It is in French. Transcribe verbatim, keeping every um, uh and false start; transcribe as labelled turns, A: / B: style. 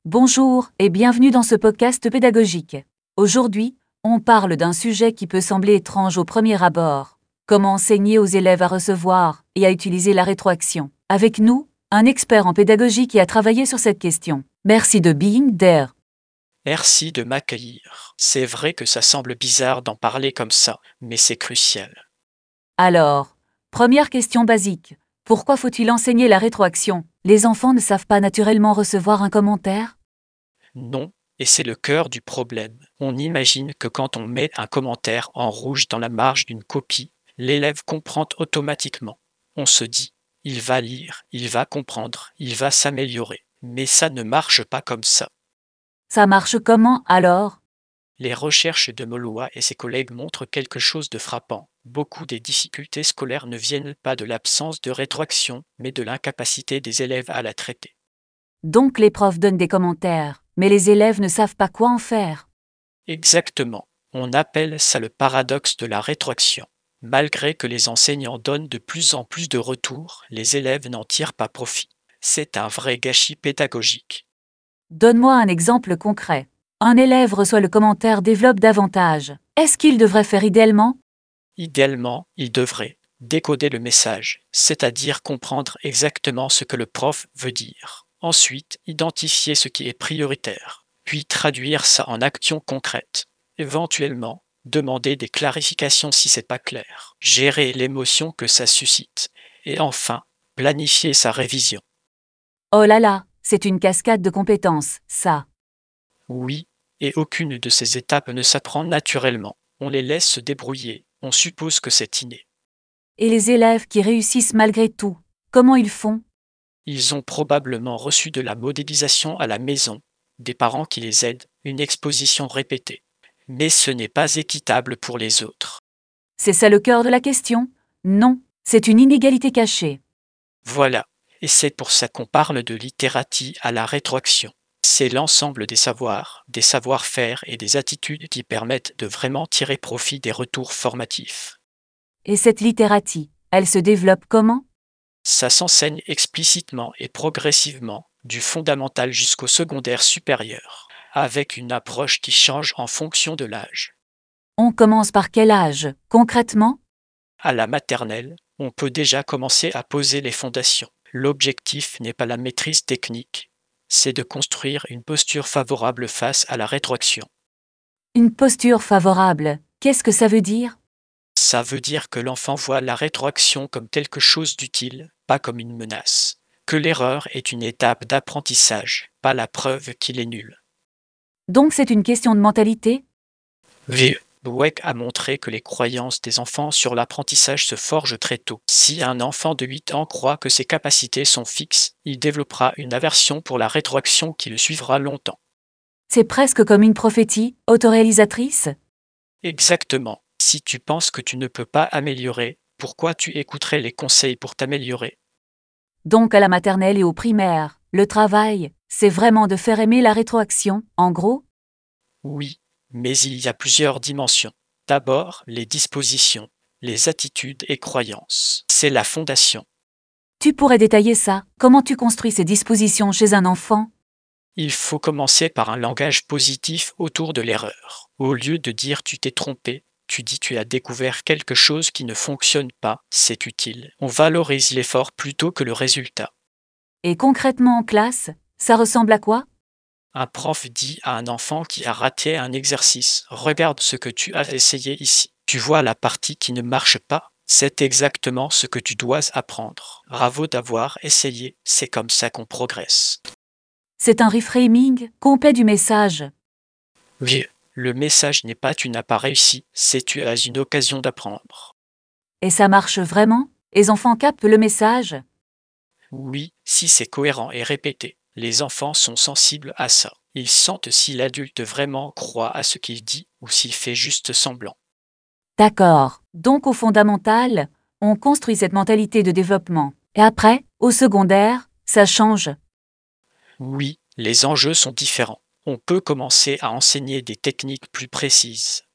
A: Bonjour et bienvenue dans ce podcast pédagogique. Aujourd'hui, on parle d'un sujet qui peut sembler étrange au premier abord. Comment enseigner aux élèves à recevoir et à utiliser la rétroaction. Avec nous, un expert en pédagogie qui a travaillé sur cette question. Merci de being there.
B: Merci de m'accueillir. C'est vrai que ça semble bizarre d'en parler comme ça, mais c'est crucial.
A: Alors, première question basique. Pourquoi faut-il enseigner la rétroaction? Les enfants ne savent pas naturellement recevoir un commentaire?
B: Non, et c'est le cœur du problème. On imagine que quand on met un commentaire en rouge dans la marge d'une copie, l'élève comprend automatiquement. On se dit, il va lire, il va comprendre, il va s'améliorer. Mais ça ne marche pas comme ça.
A: Ça marche comment alors?
B: Les recherches de Molois et ses collègues montrent quelque chose de frappant. Beaucoup des difficultés scolaires ne viennent pas de l'absence de rétroaction, mais de l'incapacité des élèves à la traiter.
A: Donc les profs donnent des commentaires, mais les élèves ne savent pas quoi en faire.
B: Exactement. On appelle ça le paradoxe de la rétroaction. Malgré que les enseignants donnent de plus en plus de retours, les élèves n'en tirent pas profit. C'est un vrai gâchis pédagogique.
A: Donne-moi un exemple concret. Un élève reçoit le commentaire développe davantage. Est-ce qu'il devrait faire idéalement?
B: Idéalement, il devrait décoder le message, c'est-à-dire comprendre exactement ce que le prof veut dire. Ensuite, identifier ce qui est prioritaire, puis traduire ça en actions concrètes. Éventuellement, demander des clarifications si c'est pas clair, gérer l'émotion que ça suscite, et enfin, planifier sa révision.
A: Oh là là, c'est une cascade de compétences, ça.
B: Oui, et aucune de ces étapes ne s'apprend naturellement. On les laisse se débrouiller, on suppose que c'est inné.
A: Et les élèves qui réussissent malgré tout, comment ils font?
B: Ils ont probablement reçu de la modélisation à la maison, des parents qui les aident, une exposition répétée. Mais ce n'est pas équitable pour les autres.
A: C'est ça le cœur de la question? Non, c'est une inégalité cachée.
B: Voilà, et c'est pour ça qu'on parle de littératie à la rétroaction. C'est l'ensemble des savoirs, des savoir-faire et des attitudes qui permettent de vraiment tirer profit des retours formatifs.
A: Et cette littératie, elle se développe comment?
B: Ça s'enseigne explicitement et progressivement, du fondamental jusqu'au secondaire supérieur, avec une approche qui change en fonction de l'âge.
A: On commence par quel âge, concrètement?
B: À la maternelle, on peut déjà commencer à poser les fondations. L'objectif n'est pas la maîtrise technique, c'est de construire une posture favorable face à la rétroaction.
A: Une posture favorable, qu'est-ce que ça veut dire?
B: Ça veut dire que l'enfant voit la rétroaction comme quelque chose d'utile, pas comme une menace. Que l'erreur est une étape d'apprentissage, pas la preuve qu'il est nul.
A: Donc c'est une question de mentalité?
B: V. Dweck a montré que les croyances des enfants sur l'apprentissage se forgent très tôt. Si un enfant de huit ans croit que ses capacités sont fixes, il développera une aversion pour la rétroaction qui le suivra longtemps.
A: C'est presque comme une prophétie, autoréalisatrice?
B: Exactement. Si tu penses que tu ne peux pas améliorer, pourquoi tu écouterais les conseils pour t'améliorer?
A: Donc à la maternelle et au primaire, le travail, c'est vraiment de faire aimer la rétroaction, en gros?
B: Oui, mais il y a plusieurs dimensions. D'abord, les dispositions, les attitudes et croyances. C'est la fondation.
A: Tu pourrais détailler ça, comment tu construis ces dispositions chez un enfant?
B: Il faut commencer par un langage positif autour de l'erreur. Au lieu de dire tu t'es trompé, tu dis tu as découvert quelque chose qui ne fonctionne pas, c'est utile. On valorise l'effort plutôt que le résultat.
A: Et concrètement en classe, ça ressemble à quoi?
B: Un prof dit à un enfant qui a raté un exercice, regarde ce que tu as essayé ici. Tu vois la partie qui ne marche pas? C'est exactement ce que tu dois apprendre. Bravo d'avoir essayé, c'est comme ça qu'on progresse.
A: C'est un reframing complet du message.
B: Oui, le message n'est pas tu n'as pas réussi, c'est tu as une occasion d'apprendre.
A: Et ça marche vraiment? Les enfants captent le message?
B: Oui, si c'est cohérent et répété, les enfants sont sensibles à ça. Ils sentent si l'adulte vraiment croit à ce qu'il dit ou s'il fait juste semblant.
A: D'accord. Donc au fondamental, on construit cette mentalité de développement. Et après, au secondaire, ça change.
B: Oui, les enjeux sont différents. On peut commencer à enseigner des techniques plus précises.